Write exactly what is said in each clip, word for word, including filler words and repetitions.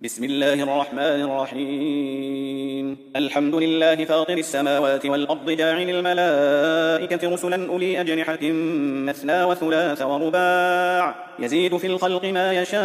بسم الله الرحمن الرحيم. الحمد لله فاطر السماوات والأرض جاعل الملائكة رسلا أولي أجنحة مثنى وثلاث ورباع يزيد في الخلق ما يشاء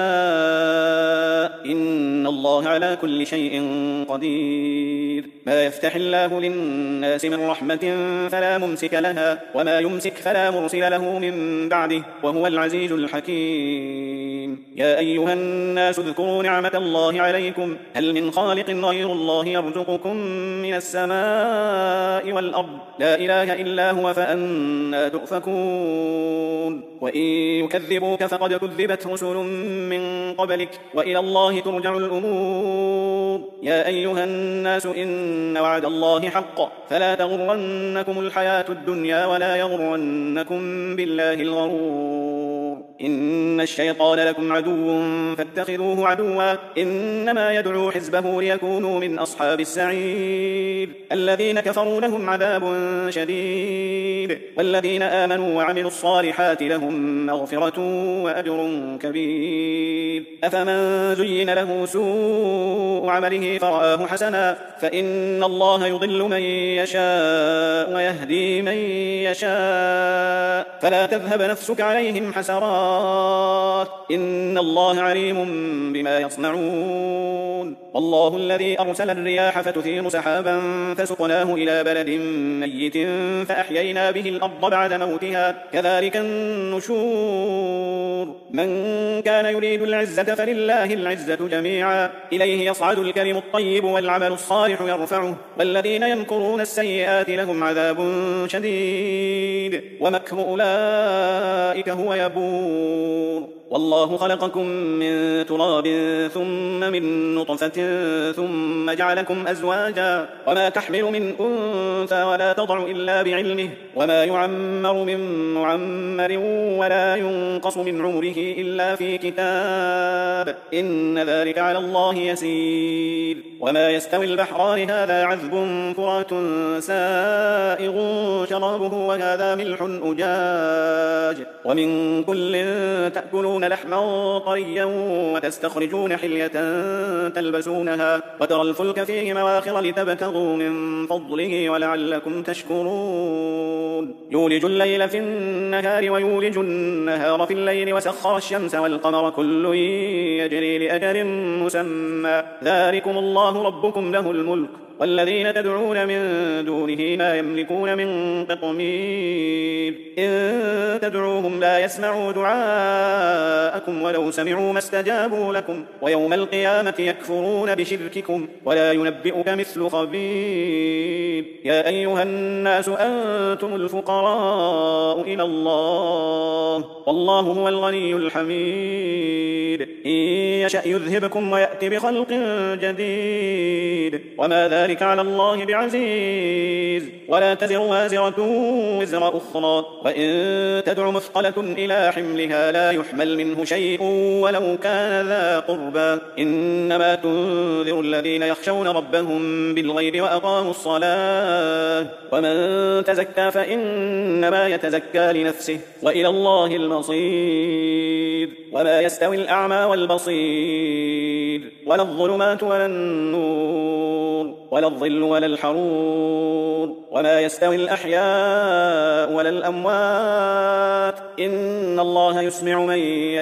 إن الله على كل شيء قدير. ما يفتح الله للناس من رحمة فلا ممسك لها وما يمسك فلا مرسل له من بعده وهو العزيز الحكيم. يا أيها الناس اذكروا نعمة الله عليكم هل من خالق غير الله يرزقكم من السماء والأرض لا إله إلا هو فأنى تؤفكون. وإن يكذبوك فقد كذبت رسل من قبلك وإلى الله ترجع الأمور. يا أيها الناس إن وعد الله حق فلا تغرنكم الحياة الدنيا ولا يغرنكم بالله الغرور. إن الشيطان لكم عدو فاتخذوه عدوا إنما يدعو حزبه ليكونوا من أصحاب السعير. الذين كفروا لهم عذاب شديد والذين آمنوا وعملوا الصالحات لهم مغفرة وأجر كبير. أفمن زين له سوء عمله فرآه حسنا فإن الله يضل من يشاء ويهدي من يشاء فلا تذهب نفسك عليهم حسرات إن الله عليم بما يصنعون. والله الذي أرسل الرياح فتثير سحابا فسقناه إلى بلد ميت فأحيينا به الأرض بعد موتها كذلك النشور. من كان يريد العزة فلله العزة جميعا إليه يصعد الكلم الطيب والعمل الصالح يرفعه والذين يمكرون السيئات لهم عذاب شديد ومكر أولئك هو يبور. والله خلقكم من تراب ثم من نطفة ثم جعلكم أزواجا وما تحمل من أنثى ولا تضع إلا بعلمه وما يعمر من معمر ولا ينقص من عمره إلا في كتاب إن ذلك على الله يسير. وما يستوي البحران هذا عذب فرات سائغ شرابه وهذا ملح أجاج ومن كل تأكلون لحما طريا وتستخرجون حلية تلبسونها وترى الفلك فيه مواخر لتبتغوا من فضله ولعلكم تشكرون. يولج الليل في النهار ويولج النهار في الليل وسخر الشمس والقمر كل يجري لأجل مسمى ذلكم الله ربكم له الملك والذين تدعون من دونه ما يملكون من قطمير إن تدعوهم لا يسمعوا دعاءكم ولو سمعوا ما استجابوا لكم ويوم القيامة يكفرون بشرككم ولا ينبئك مثل خبير. يا أيها الناس أنتم الفقراء إلى الله والله هو الغني الحميد. إن يشأ يذهبكم ويأتي بخلق جديد وما ذلك على الله بعزيز. ولا تزر وازرة وزر أخرى وإن تدع مثقلة إلى حملها لا يحمل منه شيء ولو كان ذا قربى إنما تنذر الذين يخشون ربهم بالغيب وأقاموا الصلاة ومن تزكى فإنما يتزكى لنفسه وإلى الله المصير. وما يستوي الأعمى والبصير ولا الظلمات ولا النور ولا الظل ولا الحرور وما يستوي الأحياء ولا الأموات إن الله يسمع من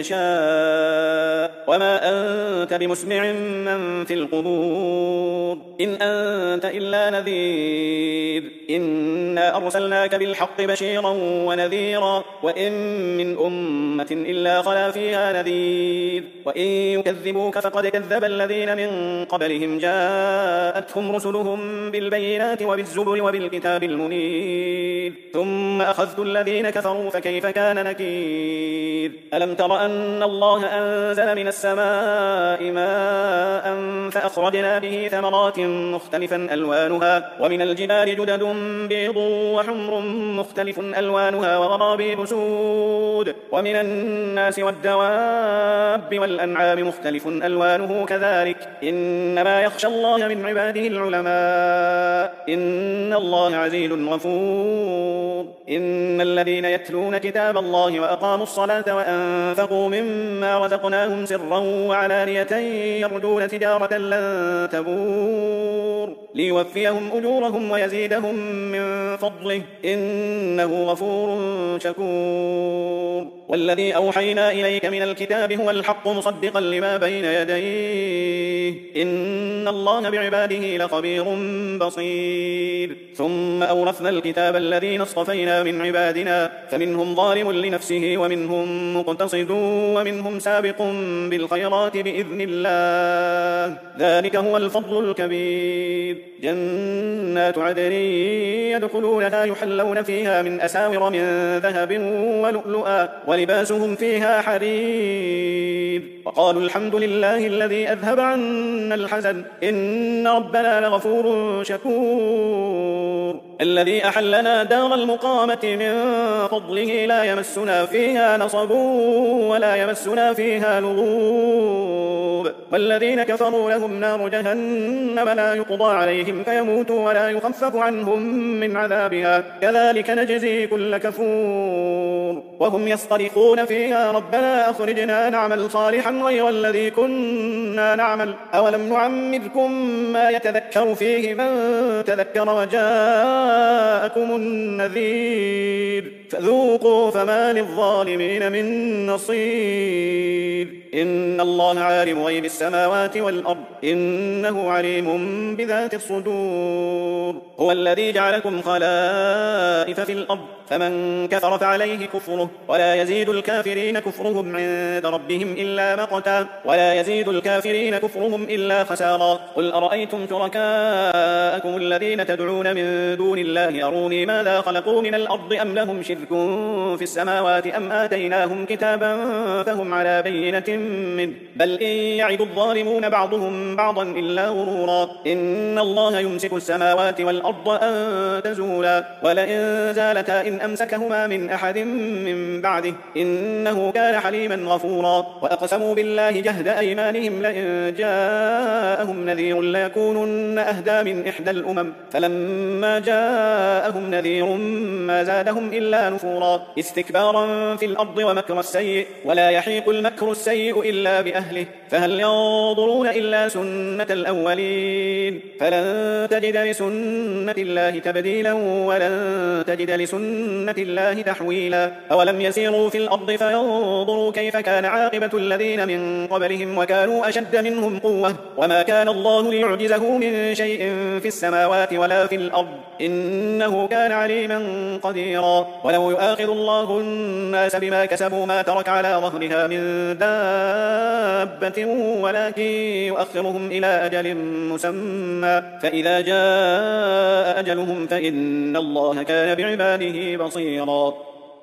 يشاء وما أنت بمسمع من في القبور إن أنت إلا نذير إنا أرسلناك بالحق بشيرا ونذيرا وإن من أمة إلا خلا فيها نذير وإن يكذبوك فقد كذب الذين من قبلهم جاءتهم رسلهم بالبينات وبالزبر وبالكتاب المنير ثم أخذت الذين كفروا فكيف كان نكير. ألم تر أن الله أنزل من السماء ماء فأخرجنا به ثمرات مختلفا ألوانها ومن الجبال جدد بيض وحمر مختلف ألوانها وغرابيب سود ومن الناس والدواب والأنعام مختلف ألوانه كذلك إنما يخشى الله من عباده العلماء إن الله عزيز غفور. إن الذين يتلون كتاب الله وأقاموا الصلاة وأنفقوا مما رزقناهم سرا وعلانية يرجون تجارة لن تبور ليوفيهم أجورهم ويزيدهم من فضله إنه غفور شكور. والذي أوحينا إليك من الكتاب هو الحق مصدقا لما بين يديه إن الله بعباده لخبير بصير. ثم أورثنا الكتاب الذين اصطفينا من عبادنا فمنهم ظالم لنفسه ومنهم مقتصد ومنهم سابق بالخيرات بإذن الله ذلك هو الفضل الكبير. جنات عدن يدخلونها يحلون فيها من أساور من ذهب ولؤلؤا ولباسهم فيها حرير وقالوا الحمد لله الذي أذهب عنا الحزن إن ربنا لغفور شكور. الذي أحلنا دار المقامة من فضله لا يمسنا فيها نصب ولا يمسنا فيها لغوب. والذين كفروا لهم نار جهنم لا يقضى عليهم فيموتوا ولا يخفف عنهم من عذابها كذلك نجزي كل كفور. وهم يصطرخون فيها ربنا أخرجنا نعمل صالحا غير الذي كنا نعمل أولم نعمركم ما يتذكر فيه من تذكر وجاءكم النذير فذوقوا فما للظالمين من نصير. إن الله عالم غيب السماوات والأرض إنه عليم بذات الصدور. هو الذي جعلكم خلائف في الأرض فمن كفر فعليه كفره ولا يزيد الكافرين كفرهم عند ربهم إلا مقتا ولا يزيد الكافرين كفرهم إلا خسارا. قل أرأيتم شركاءكم الذين تدعون من دون الله أروني ماذا خلقوا من الأرض أم لهم شرك في السماوات أم آتيناهم كتابا فهم على بينة منه بل إن يعد الظالمون بعضهم بعضا إلا غرورا. إن الله يمسك السماوات والأرض أن تزولا ولئن زالتا إن أمسكهما من أحد من بعده إنه كان حليما غفورا. وأقسموا بالله جهد أيمانهم لئن جاءهم نذير ليكونن أهدى من إحدى الأمم فلما جاءهم نذير ما زادهم إلا نفورا استكبارا في الأرض ومكر السيء ولا يحيق المكر السيء إلا بأهله فهل ينظرون إلا سنة الأولين فلن تجد لسنة الله تبديلا ولن تجد لسنة الله تحويلا. أولم يسيروا في الأرض فينظروا كيف كان عاقبة الذين من قبلهم وكانوا أشد منهم قوة وما كان الله ليعجزه من شيء في السماوات ولا في الأرض إنه كان عليما قديرا. ولو يؤاخذ الله الناس بما كسبوا ما ترك على ظهرها من دابة ولكن يؤخرهم إلى أجل مسمى فإذا جاء أجلهم فإن الله كان بعباده بصيرا.